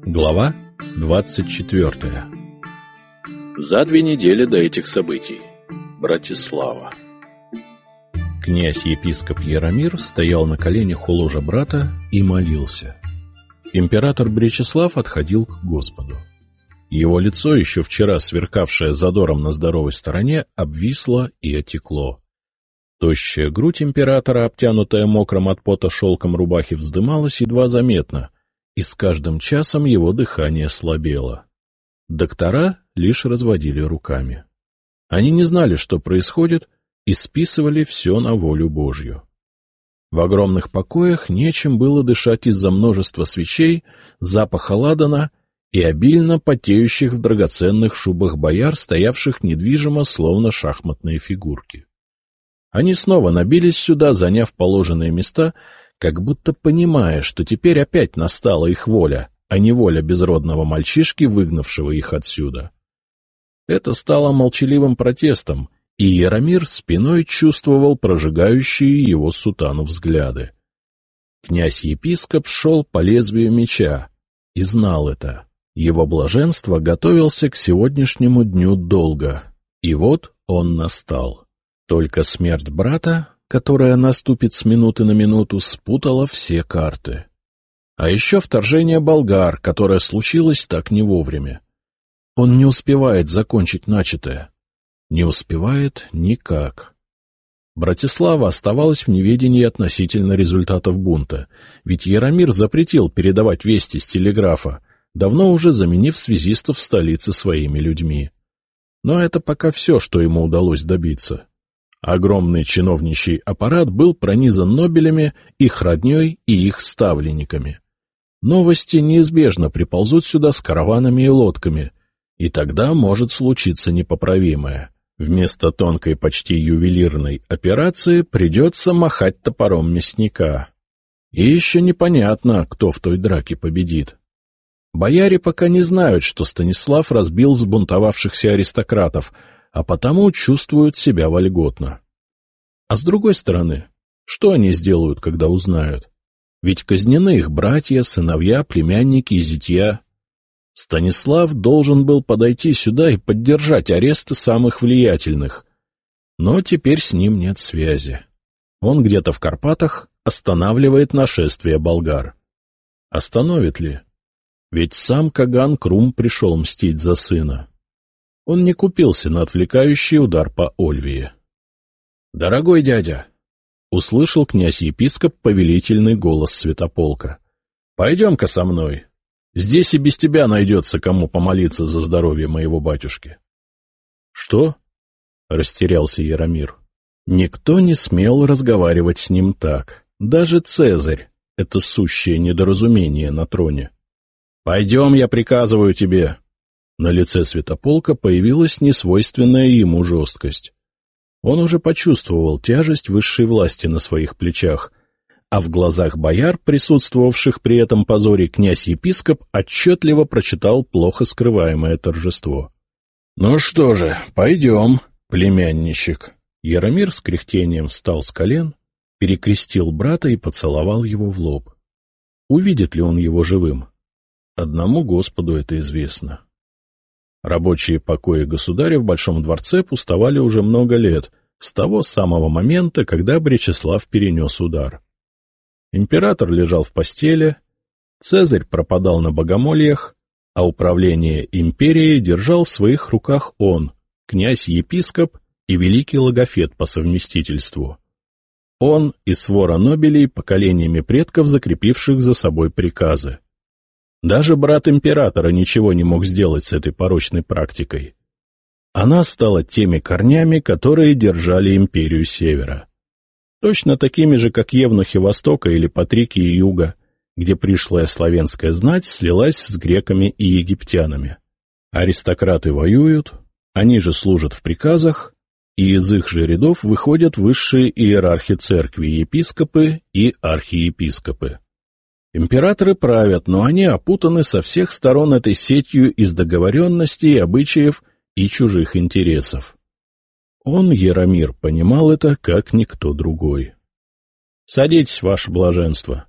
Глава 24. За 2 недели до этих событий. Братислава. Князь-епископ Яромир стоял на коленях у ложа брата и молился. Император Бречеслав отходил к Господу. Его лицо, еще вчера сверкавшее задором на здоровой стороне, обвисло и отекло. Тощая грудь императора, обтянутая мокрым от пота шелком рубахи, вздымалась едва заметно, и с каждым часом его дыхание слабело. Доктора лишь разводили руками. Они не знали, что происходит, и списывали все на волю Божью. В огромных покоях нечем было дышать из-за множества свечей, запаха ладана и обильно потеющих в драгоценных шубах бояр, стоявших недвижимо, словно шахматные фигурки. Они снова набились сюда, заняв положенные места, как будто понимая, что теперь опять настала их воля, а не воля безродного мальчишки, выгнавшего их отсюда. Это стало молчаливым протестом, и Яромир спиной чувствовал прожигающие его сутану взгляды. Князь-епископ шел по лезвию меча и знал это. Его блаженство готовился к сегодняшнему дню долго, и вот он настал. Только смерть брата, которая наступит с минуты на минуту, спутала все карты. А еще вторжение болгар, которое случилось так не вовремя. Он не успевает закончить начатое. Не успевает никак. Братислава оставалась в неведении относительно результатов бунта, ведь Яромир запретил передавать вести с телеграфа, давно уже заменив связистов в столице своими людьми. Но это пока все, что ему удалось добиться. Огромный чиновничий аппарат был пронизан нобелями, их родней и их ставленниками. Новости неизбежно приползут сюда с караванами и лодками, и тогда может случиться непоправимое. Вместо тонкой, почти ювелирной операции придется махать топором мясника. И еще непонятно, кто в той драке победит. Бояре пока не знают, что Станислав разбил взбунтовавшихся аристократов, а потому чувствуют себя вольготно. А с другой стороны, что они сделают, когда узнают? Ведь казнены их братья, сыновья, племянники и зятья. Станислав должен был подойти сюда и поддержать аресты самых влиятельных. Но теперь с ним нет связи. Он где-то в Карпатах останавливает нашествие болгар. Остановит ли? Ведь сам Каган Крум пришел мстить за сына. Он не купился на отвлекающий удар по Ольвии. — Дорогой дядя! — услышал князь-епископ повелительный голос святополка. — Пойдем-ка со мной. Здесь и без тебя найдется, кому помолиться за здоровье моего батюшки. — Что? — растерялся Яромир. Никто не смел разговаривать с ним так. Даже Цезарь — это сущее недоразумение на троне. — Пойдем, я приказываю тебе. На лице святополка появилась несвойственная ему жесткость. Он уже почувствовал тяжесть высшей власти на своих плечах, а в глазах бояр, присутствовавших при этом позоре, князь-епископ отчетливо прочитал плохо скрываемое торжество. — Ну что же, пойдем, племянничек. Яромир с кряхтением встал с колен, перекрестил брата и поцеловал его в лоб. Увидит ли он его живым? Одному Господу это известно. Рабочие покои государя в Большом дворце пустовали уже много лет, с того самого момента, когда Бречеслав перенес удар. Император лежал в постели, Цезарь пропадал на богомольях, а управление империей держал в своих руках он, князь-епископ и великий логофет по совместительству. Он и свора нобелей, поколениями предков, закрепивших за собой приказы. Даже брат императора ничего не мог сделать с этой порочной практикой. Она стала теми корнями, которые держали империю Севера. Точно такими же, как евнухи Востока или патрики Юга, где пришлая славянская знать слилась с греками и египтянами. Аристократы воюют, они же служат в приказах, и из их же рядов выходят высшие иерархи церкви, епископы и архиепископы. Императоры правят, но они опутаны со всех сторон этой сетью из договоренностей, обычаев и чужих интересов. Он, Яромир, понимал это, как никто другой. — Садитесь, ваше блаженство.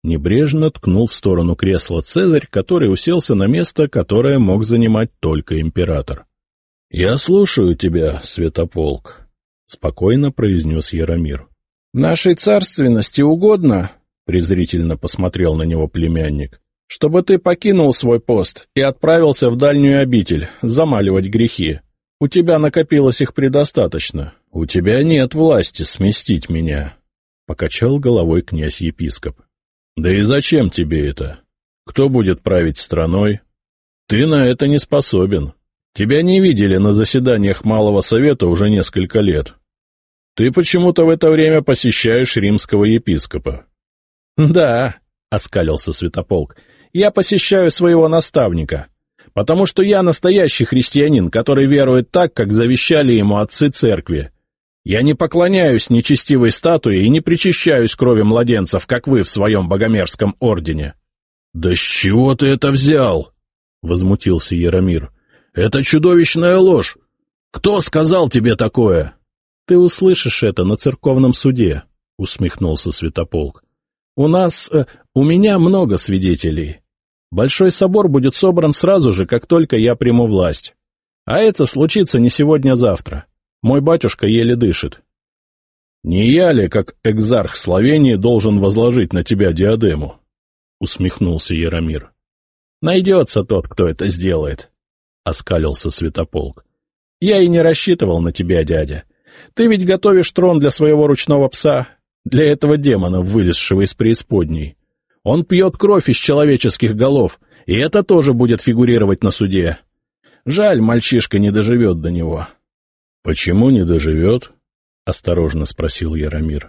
Небрежно ткнул в сторону кресла Цезарь, который уселся на место, которое мог занимать только император. — Я слушаю тебя, Святополк, — спокойно произнес Яромир. — Нашей царственности угодно, — презрительно посмотрел на него племянник, — чтобы ты покинул свой пост и отправился в дальнюю обитель замаливать грехи. У тебя накопилось их предостаточно. У тебя нет власти сместить меня, — покачал головой князь-епископ. — Да и зачем тебе это? Кто будет править страной? Ты на это не способен. Тебя не видели на заседаниях Малого Совета уже несколько лет. Ты почему-то в это время посещаешь римского епископа. — Да, — оскалился Святополк, — я посещаю своего наставника, потому что я настоящий христианин, который верует так, как завещали ему отцы церкви. Я не поклоняюсь нечестивой статуе и не причащаюсь крови младенцев, как вы в своем богомерзком ордене. — Да с чего ты это взял? — возмутился Яромир. — Это чудовищная ложь. Кто сказал тебе такое? — Ты услышишь это на церковном суде, — усмехнулся Святополк. — У меня много свидетелей. Большой собор будет собран сразу же, как только я приму власть. А это случится не сегодня-завтра. Мой батюшка еле дышит. — Не я ли, как экзарх Словении, должен возложить на тебя диадему? — усмехнулся Яромир. — Найдется тот, кто это сделает, — оскалился Святополк. — Я и не рассчитывал на тебя, дядя. Ты ведь готовишь трон для своего ручного пса, для этого демона, вылезшего из преисподней. Он пьет кровь из человеческих голов, и это тоже будет фигурировать на суде. Жаль, мальчишка не доживет до него. — Почему не доживет? — осторожно спросил Яромир.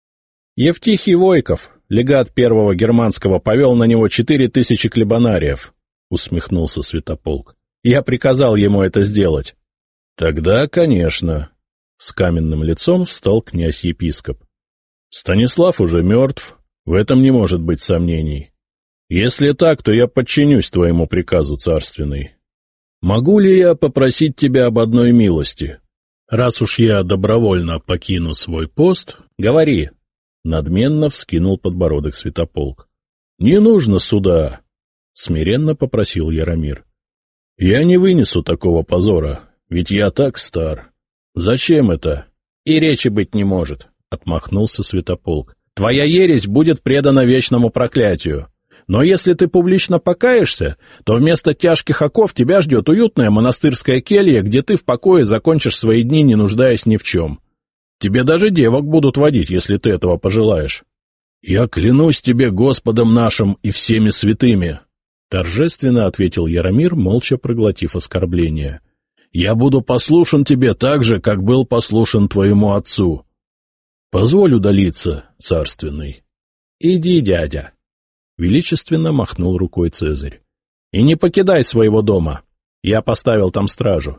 Евтихий Войков, легат первого германского, повел на него 4000 клебанариев, — усмехнулся Святополк. — Я приказал ему это сделать. — Тогда, конечно. С каменным лицом встал князь-епископ. — Станислав уже мертв, в этом не может быть сомнений. Если так, то я подчинюсь твоему приказу, царственный. Могу ли я попросить тебя об одной милости? Раз уж я добровольно покину свой пост, говори. Надменно вскинул подбородок Святополк. — Не нужно суда, — смиренно попросил Яромир. — Я не вынесу такого позора, ведь я так стар. Зачем это? — И речи быть не может, — отмахнулся Святополк. — Твоя ересь будет предана вечному проклятию. Но если ты публично покаешься, то вместо тяжких оков тебя ждет уютная монастырская келья, где ты в покое закончишь свои дни, не нуждаясь ни в чем. Тебе даже девок будут водить, если ты этого пожелаешь. — Я клянусь тебе Господом нашим и всеми святыми, — торжественно ответил Яромир, молча проглотив оскорбление. — Я буду послушен тебе так же, как был послушен твоему отцу. Позволь удалиться, царственный. — Иди, дядя. — величественно махнул рукой Цезарь. — И не покидай своего дома. Я поставил там стражу.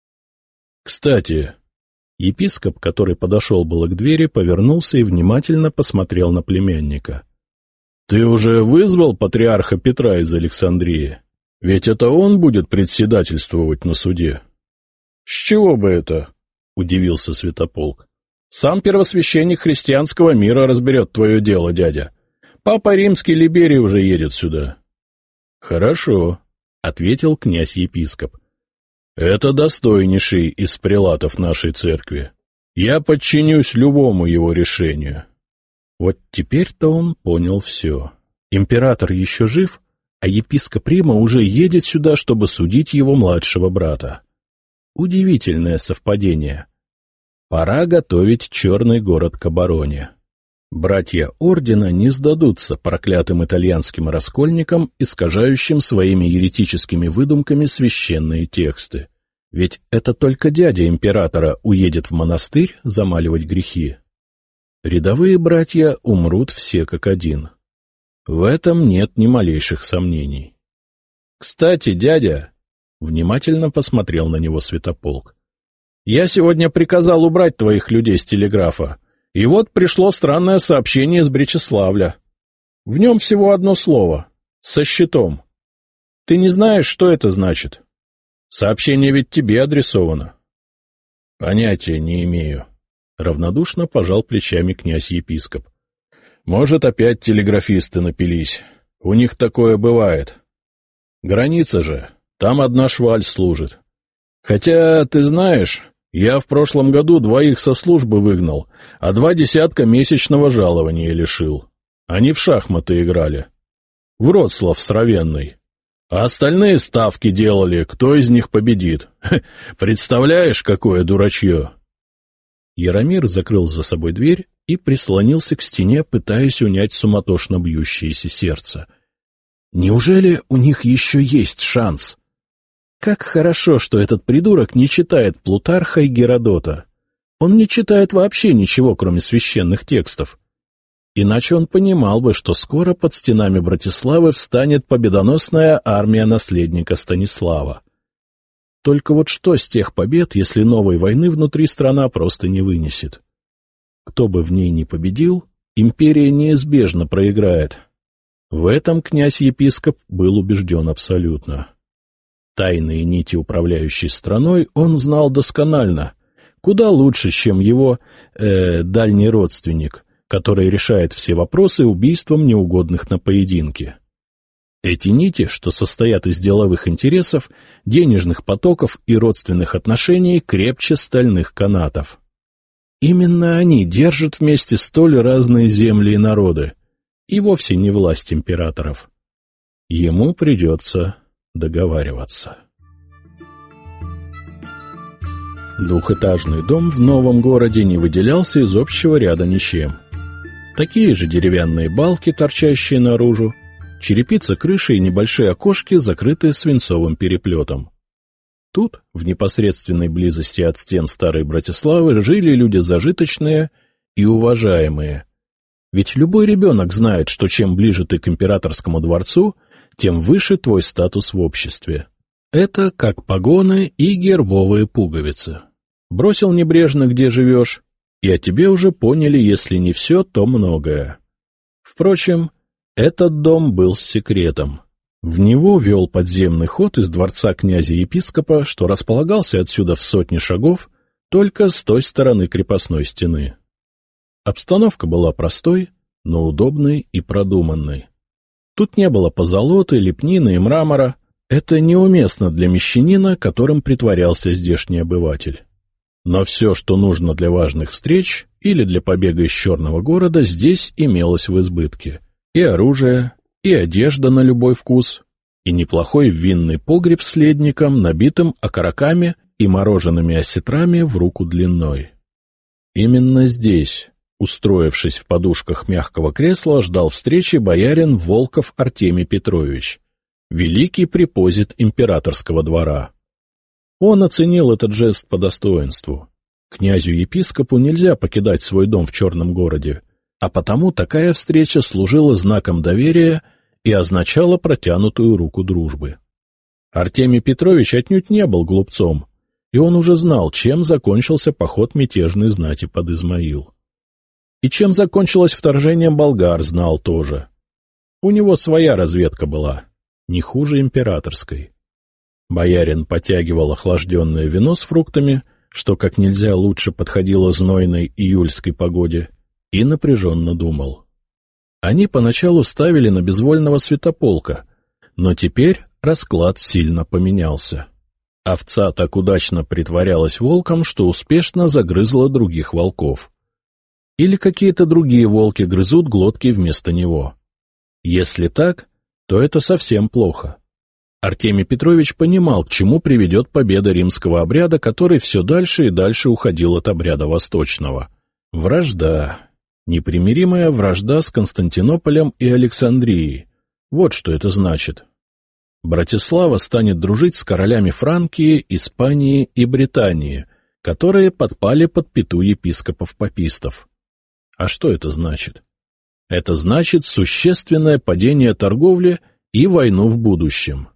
— Кстати, епископ, который подошел было к двери, повернулся и внимательно посмотрел на племянника. — Ты уже вызвал патриарха Петра из Александрии? Ведь это он будет председательствовать на суде. — С чего бы это? — удивился Святополк. — Сам первосвященник христианского мира разберет твое дело, дядя. Папа Римский Либерий уже едет сюда. — Хорошо, — ответил князь-епископ. — Это достойнейший из прелатов нашей церкви. Я подчинюсь любому его решению. Вот теперь-то он понял все. Император еще жив, а епископ Рима уже едет сюда, чтобы судить его младшего брата. Удивительное совпадение. Пора готовить черный город к обороне. Братья ордена не сдадутся проклятым итальянским раскольникам, искажающим своими еретическими выдумками священные тексты. Ведь это только дядя императора уедет в монастырь замаливать грехи. Рядовые братья умрут все как один. В этом нет ни малейших сомнений. — Кстати, дядя, — внимательно посмотрел на него Святополк, — я сегодня приказал убрать твоих людей с телеграфа. И вот пришло странное сообщение из Бречеславля. В нем всего одно слово — со щитом. Ты не знаешь, что это значит? Сообщение ведь тебе адресовано. — Понятия не имею. Равнодушно пожал плечами князь-епископ. Может, опять телеграфисты напились. У них такое бывает. Граница же, там одна шваль служит. Хотя, ты знаешь, я в прошлом году 2 со службы выгнал, а 2 десятка месячного жалования лишил. Они в шахматы играли. Вроцлав сравенный. А остальные ставки делали, кто из них победит. Представляешь, какое дурачье? Яромир закрыл за собой дверь и прислонился к стене, пытаясь унять суматошно бьющееся сердце. Неужели у них еще есть шанс? Как хорошо, что этот придурок не читает Плутарха и Геродота. Он не читает вообще ничего, кроме священных текстов. Иначе он понимал бы, что скоро под стенами Братиславы встанет победоносная армия наследника Станислава. Только вот что с тех побед, если новой войны внутри страна просто не вынесет? Кто бы в ней ни победил, империя неизбежно проиграет. В этом князь-епископ был убежден абсолютно. Тайные нити, управляющей страной, он знал досконально, куда лучше, чем его дальний родственник, который решает все вопросы убийством неугодных на поединке. Эти нити, что состоят из деловых интересов, денежных потоков и родственных отношений, крепче стальных канатов. Именно они держат вместе столь разные земли и народы, и вовсе не власть императоров. Ему придется договариваться. Двухэтажный дом в новом городе не выделялся из общего ряда ничем. Такие же деревянные балки, торчащие наружу, черепица крыши и небольшие окошки, закрытые свинцовым переплетом. Тут, в непосредственной близости от стен старой Братиславы, жили люди зажиточные и уважаемые. Ведь любой ребенок знает, что чем ближе ты к императорскому дворцу, тем выше твой статус в обществе. Это как погоны и гербовые пуговицы. Бросил небрежно, где живешь, и о тебе уже поняли, если не все, то многое. Впрочем, этот дом был с секретом. В него вел подземный ход из дворца князя-епископа, что располагался отсюда в 100 шагов, только с той стороны крепостной стены. Обстановка была простой, но удобной и продуманной. Тут не было позолоты, лепнины и мрамора. Это неуместно для мещанина, которым притворялся здешний обыватель. Но все, что нужно для важных встреч или для побега из черного города, здесь имелось в избытке. И оружие, и одежда на любой вкус, и неплохой винный погреб с ледником, набитым окороками и морожеными осетрами в руку длиной. Именно здесь, устроившись в подушках мягкого кресла, ждал встречи боярин Волков Артемий Петрович, великий препозит императорского двора. Он оценил этот жест по достоинству. Князю-епископу нельзя покидать свой дом в черном городе, а потому такая встреча служила знаком доверия и означала протянутую руку дружбы. Артемий Петрович отнюдь не был глупцом, и он уже знал, чем закончился поход мятежной знати под Измаил. И чем закончилось вторжением болгар, знал тоже. У него своя разведка была, не хуже императорской. Боярин потягивал охлажденное вино с фруктами, что как нельзя лучше подходило знойной июльской погоде, и напряженно думал. Они поначалу ставили на безвольного святополка, но теперь расклад сильно поменялся. Овца так удачно притворялась волком, что успешно загрызла других волков. Или какие-то другие волки грызут глотки вместо него. Если так, то это совсем плохо. Артемий Петрович понимал, к чему приведет победа римского обряда, который все дальше и дальше уходил от обряда восточного. Вражда. Непримиримая вражда с Константинополем и Александрией. Вот что это значит. Братислава станет дружить с королями Франкии, Испании и Британии, которые подпали под пяту епископов-папистов. А что это значит? Это значит существенное падение торговли и войну в будущем.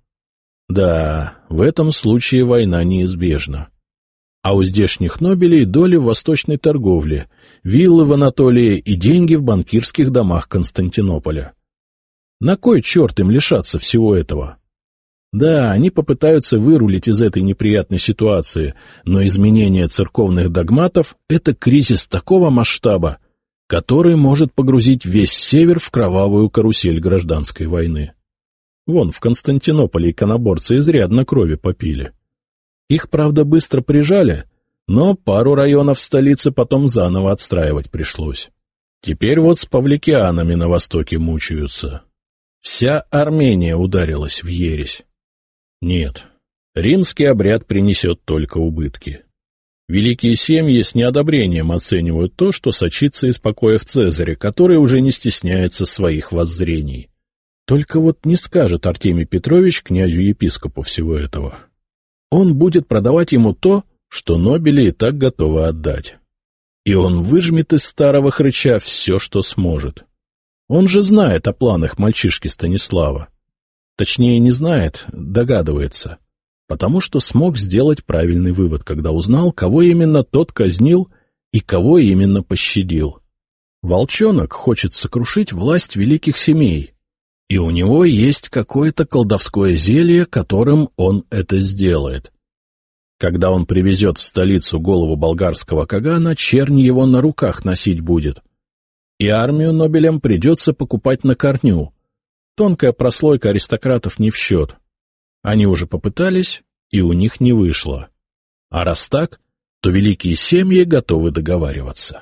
Да, в этом случае война неизбежна. А у здешних нобелей доли в восточной торговле, виллы в Анатолии и деньги в банкирских домах Константинополя. На кой черт им лишаться всего этого? Да, они попытаются вырулить из этой неприятной ситуации, но изменение церковных догматов — это кризис такого масштаба, который может погрузить весь север в кровавую карусель гражданской войны. Вон, в Константинополе иконоборцы изрядно крови попили. Их, правда, быстро прижали, но пару районов столицы потом заново отстраивать пришлось. Теперь вот с павликианами на востоке мучаются. Вся Армения ударилась в ересь. Нет, римский обряд принесет только убытки. Великие семьи с неодобрением оценивают то, что сочится из покоев Цезаря, который уже не стесняется своих воззрений. Только вот не скажет Артемий Петрович князю-епископу всего этого. Он будет продавать ему то, что нобели и так готовы отдать. И он выжмет из старого хрыча все, что сможет. Он же знает о планах мальчишки Станислава. Точнее, не знает, догадывается. Потому что смог сделать правильный вывод, когда узнал, кого именно тот казнил и кого именно пощадил. Волчонок хочет сокрушить власть великих семей, и у него есть какое-то колдовское зелье, которым он это сделает. Когда он привезет в столицу голову болгарского кагана, чернь его на руках носить будет. И армию нобелям придется покупать на корню. Тонкая прослойка аристократов не в счет. Они уже попытались, и у них не вышло. А раз так, то великие семьи готовы договариваться.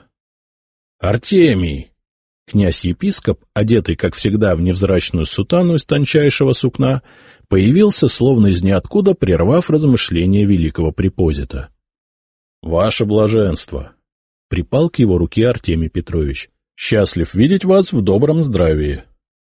«Артемий!» Князь-епископ, одетый, как всегда, в невзрачную сутану из тончайшего сукна, появился словно из ниоткуда, прервав размышления великого препозита. — Ваше блаженство! — припал к его руке Артемий Петрович. — Счастлив видеть вас в добром здравии.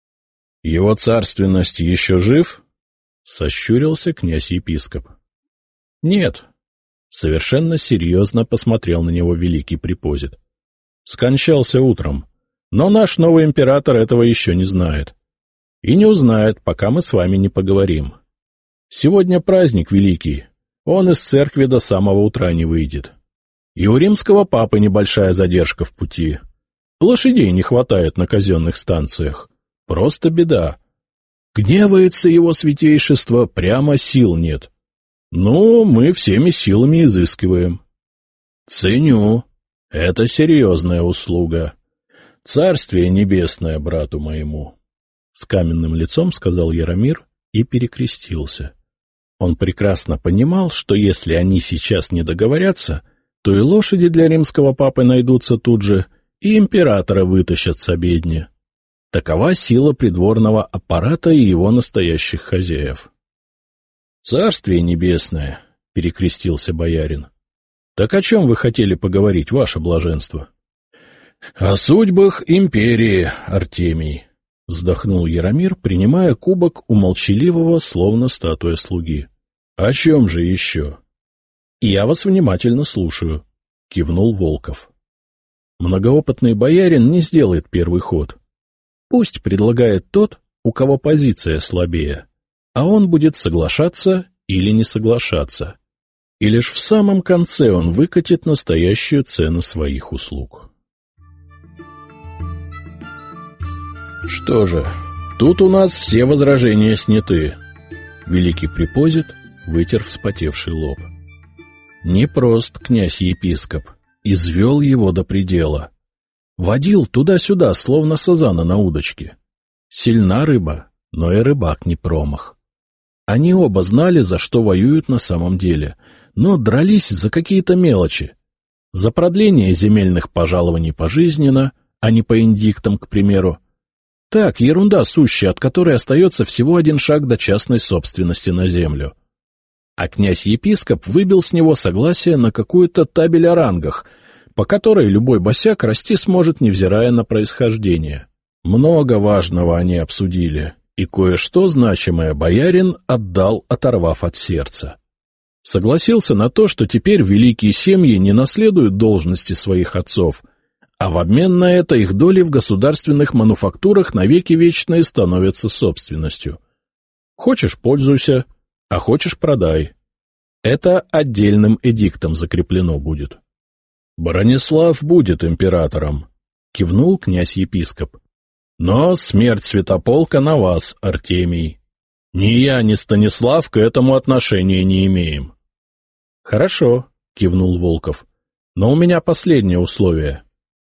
— Его царственность еще жив? — сощурился князь-епископ. — Нет. Совершенно серьезно посмотрел на него великий препозит. — Скончался утром. Но наш новый император этого еще не знает. И не узнает, пока мы с вами не поговорим. Сегодня праздник великий, он из церкви до самого утра не выйдет. И у римского папы небольшая задержка в пути. Лошадей не хватает на казенных станциях. Просто беда. Гневается его святейшество, прямо сил нет. Ну, мы всеми силами изыскиваем. Ценю. Это серьезная услуга. Царствие небесное брату моему. С каменным лицом сказал Яромир и перекрестился. Он прекрасно понимал, что если они сейчас не договорятся, то и лошади для римского папы найдутся тут же, и императора вытащат с обедни. Такова сила придворного аппарата и его настоящих хозяев. — Царствие небесное, — перекрестился боярин. — Так о чем вы хотели поговорить, ваше блаженство? — О судьбах империи, Артемий, — вздохнул Яромир, принимая кубок у молчаливого, словно статуя слуги. — О чем же еще? — Я вас внимательно слушаю, — кивнул Волков. Многоопытный боярин не сделает первый ход. Пусть предлагает тот, у кого позиция слабее, а он будет соглашаться или не соглашаться. И лишь в самом конце он выкатит настоящую цену своих услуг. Что же, тут у нас все возражения сняты. Великий препозит вытер вспотевший лоб. Непрост князь-епископ, извел его до предела. Водил туда-сюда, словно сазана на удочке. Сильна рыба, но и рыбак не промах. Они оба знали, за что воюют на самом деле, но дрались за какие-то мелочи. За продление земельных пожалований пожизненно, а не по индиктам, к примеру. Так, ерунда сущая, от которой остается всего один шаг до частной собственности на землю. А князь-епископ выбил с него согласие на какую-то табель о рангах, по которой любой босяк расти сможет, невзирая на происхождение. Много важного они обсудили, и кое-что значимое боярин отдал, оторвав от сердца. Согласился на то, что теперь великие семьи не наследуют должности своих отцов, а в обмен на это их доли в государственных мануфактурах навеки вечные становятся собственностью. Хочешь — пользуйся, а хочешь — продай. Это отдельным эдиктом закреплено будет. — Бронислав будет императором, — кивнул князь-епископ. — Но смерть святополка на вас, Артемий. Ни я, ни Станислав к этому отношения не имеем. — Хорошо, — кивнул Волков, — но у меня последнее условие.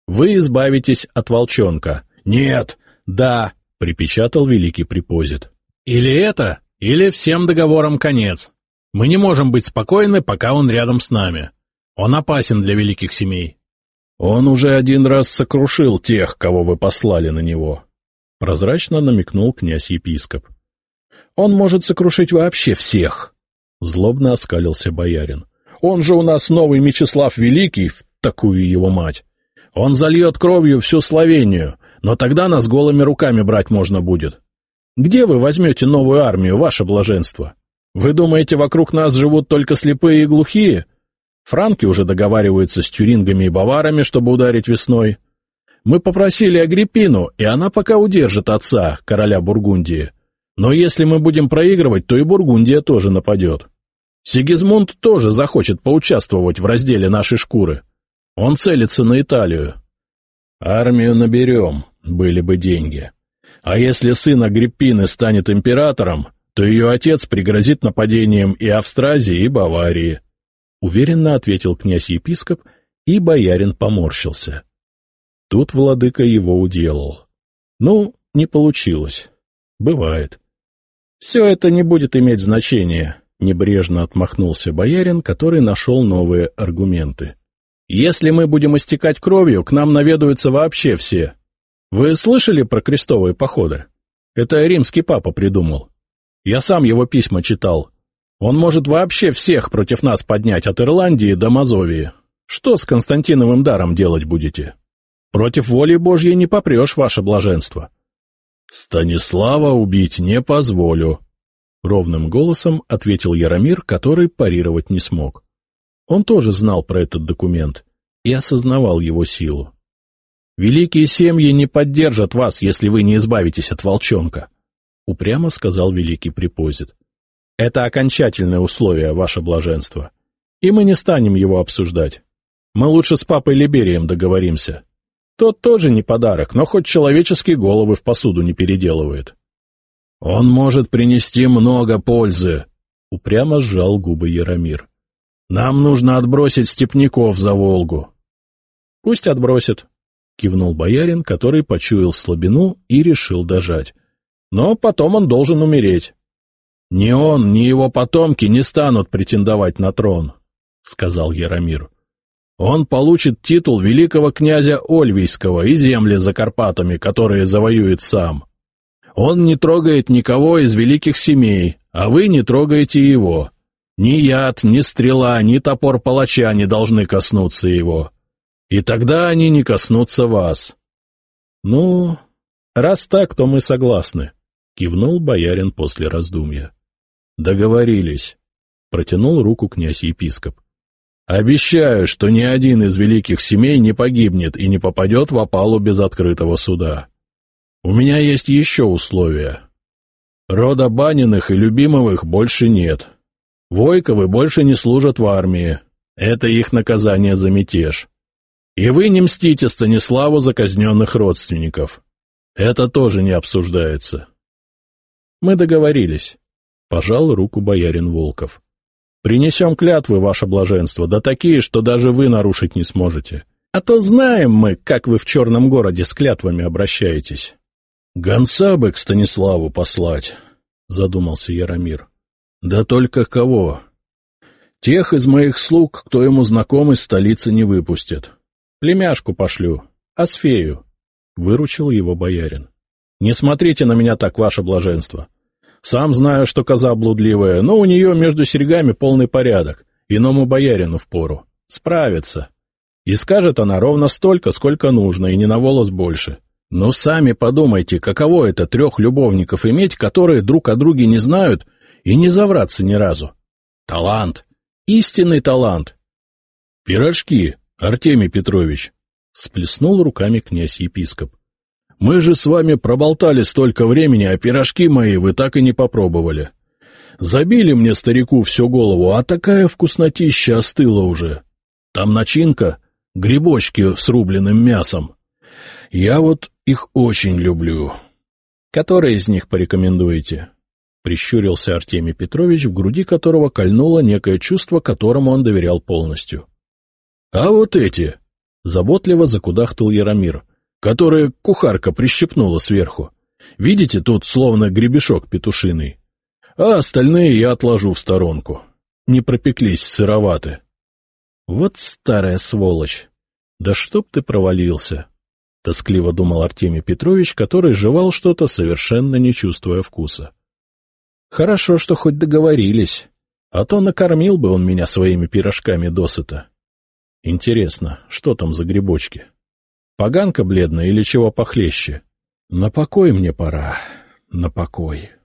Вы избавитесь от волчонка. Нет, да, припечатал великий препозит. Или это, или всем договорам конец. Мы не можем быть спокойны, пока он рядом с нами. Он опасен для великих семей. Он уже один раз сокрушил тех, кого вы послали на него. Прозрачно намекнул князь-епископ. Он может сокрушить вообще всех. Злобно оскалился боярин. Он же у нас новый Мечислав Великий, в такую его мать. Он зальет кровью всю Словению, но тогда нас голыми руками брать можно будет. Где вы возьмете новую армию, ваше блаженство? Вы думаете, вокруг нас живут только слепые и глухие? Франки уже договариваются с тюрингами и баварами, чтобы ударить весной. Мы попросили Агриппину, и она пока удержит отца, короля Бургундии. Но если мы будем проигрывать, то и Бургундия тоже нападет. Сигизмунд тоже захочет поучаствовать в разделе нашей шкуры. Он целится на Италию. Армию наберем, были бы деньги. А если сын Агриппины станет императором, то ее отец пригрозит нападением и Австразии, и Баварии. Уверенно ответил князь-епископ, и боярин поморщился. Тут владыка его уделал. Ну, не получилось. Бывает. Все это не будет иметь значения, небрежно отмахнулся боярин, который нашел новые аргументы. Если мы будем истекать кровью, к нам наведаются вообще все. Вы слышали про крестовые походы? Это римский папа придумал. Я сам его письма читал. Он может вообще всех против нас поднять от Ирландии до Мазовии. Что с Константиновым даром делать будете? Против воли Божьей не попрешь, ваше блаженство. Станислава убить не позволю, — ровным голосом ответил Яромир, который парировать не смог. Он тоже знал про этот документ и осознавал его силу. «Великие семьи не поддержат вас, если вы не избавитесь от волчонка», — упрямо сказал великий препозит. «Это окончательное условие, ваше блаженство, и мы не станем его обсуждать. Мы лучше с папой Либерием договоримся. Тот тоже не подарок, но хоть человеческие головы в посуду не переделывает». «Он может принести много пользы», — упрямо сжал губы Яромир. «Нам нужно отбросить степняков за Волгу». «Пусть отбросит», — кивнул боярин, который почуял слабину и решил дожать. «Но потом он должен умереть». «Ни он, ни его потомки не станут претендовать на трон», — сказал Яромир. «Он получит титул великого князя Ольвийского и земли за Карпатами, которые завоюет сам. Он не трогает никого из великих семей, а вы не трогаете его. Ни яд, ни стрела, ни топор палача не должны коснуться его. И тогда они не коснутся вас». «Ну, раз так, то мы согласны», — кивнул боярин после раздумья. «Договорились», — протянул руку князь-епископ. «Обещаю, что ни один из великих семей не погибнет и не попадет в опалу без открытого суда. У меня есть еще условия. Рода Баниных и Любимовых больше нет. Войковы больше не служат в армии. Это их наказание за мятеж. И вы не мстите Станиславу за казненных родственников. Это тоже не обсуждается». «Мы договорились», — пожал руку боярин Волков. «Принесем клятвы, ваше блаженство, да такие, что даже вы нарушить не сможете. А то знаем мы, как вы в Черном городе с клятвами обращаетесь». «Гонца бы к Станиславу послать», — задумался Яромир. «Да только кого? Тех из моих слуг, кто ему знаком, из столицы не выпустят. Племяшку пошлю, Асфею», — выручил его боярин. «Не смотрите на меня так, ваше блаженство. Сам знаю, что коза блудливая, но у нее между серьгами полный порядок, иному боярину впору. Справится. И скажет она ровно столько, сколько нужно, и не на волос больше. Но сами подумайте, каково это 3 любовников иметь, которые друг о друге не знают, и не завраться ни разу. Талант. Истинный талант». «Пирожки, Артемий Петрович», — всплеснул руками князь-епископ. «Мы же с вами проболтали столько времени, а пирожки мои вы так и не попробовали. Забили мне, старику, всю голову, а такая вкуснотища остыла уже. Там начинка — грибочки с рубленым мясом. Я вот их очень люблю». «Которые из них порекомендуете?» — прищурился Артемий Петрович, в груди которого кольнуло некое чувство, которому он доверял полностью. «А вот эти», Заботливо закудахтал Яромир, которое кухарка прищепнула сверху. Видите, тут словно гребешок петушиный. А остальные я отложу в сторонку. Не пропеклись, сыроваты. Вот старая сволочь! Да чтоб ты провалился! — тоскливо думал Артемий Петрович, который жевал что-то, совершенно не чувствуя вкуса. Хорошо, что хоть договорились, а то накормил бы он меня своими пирожками досыта. Интересно, что там за грибочки? Поганка бледная или чего похлеще? На покой мне пора, на покой.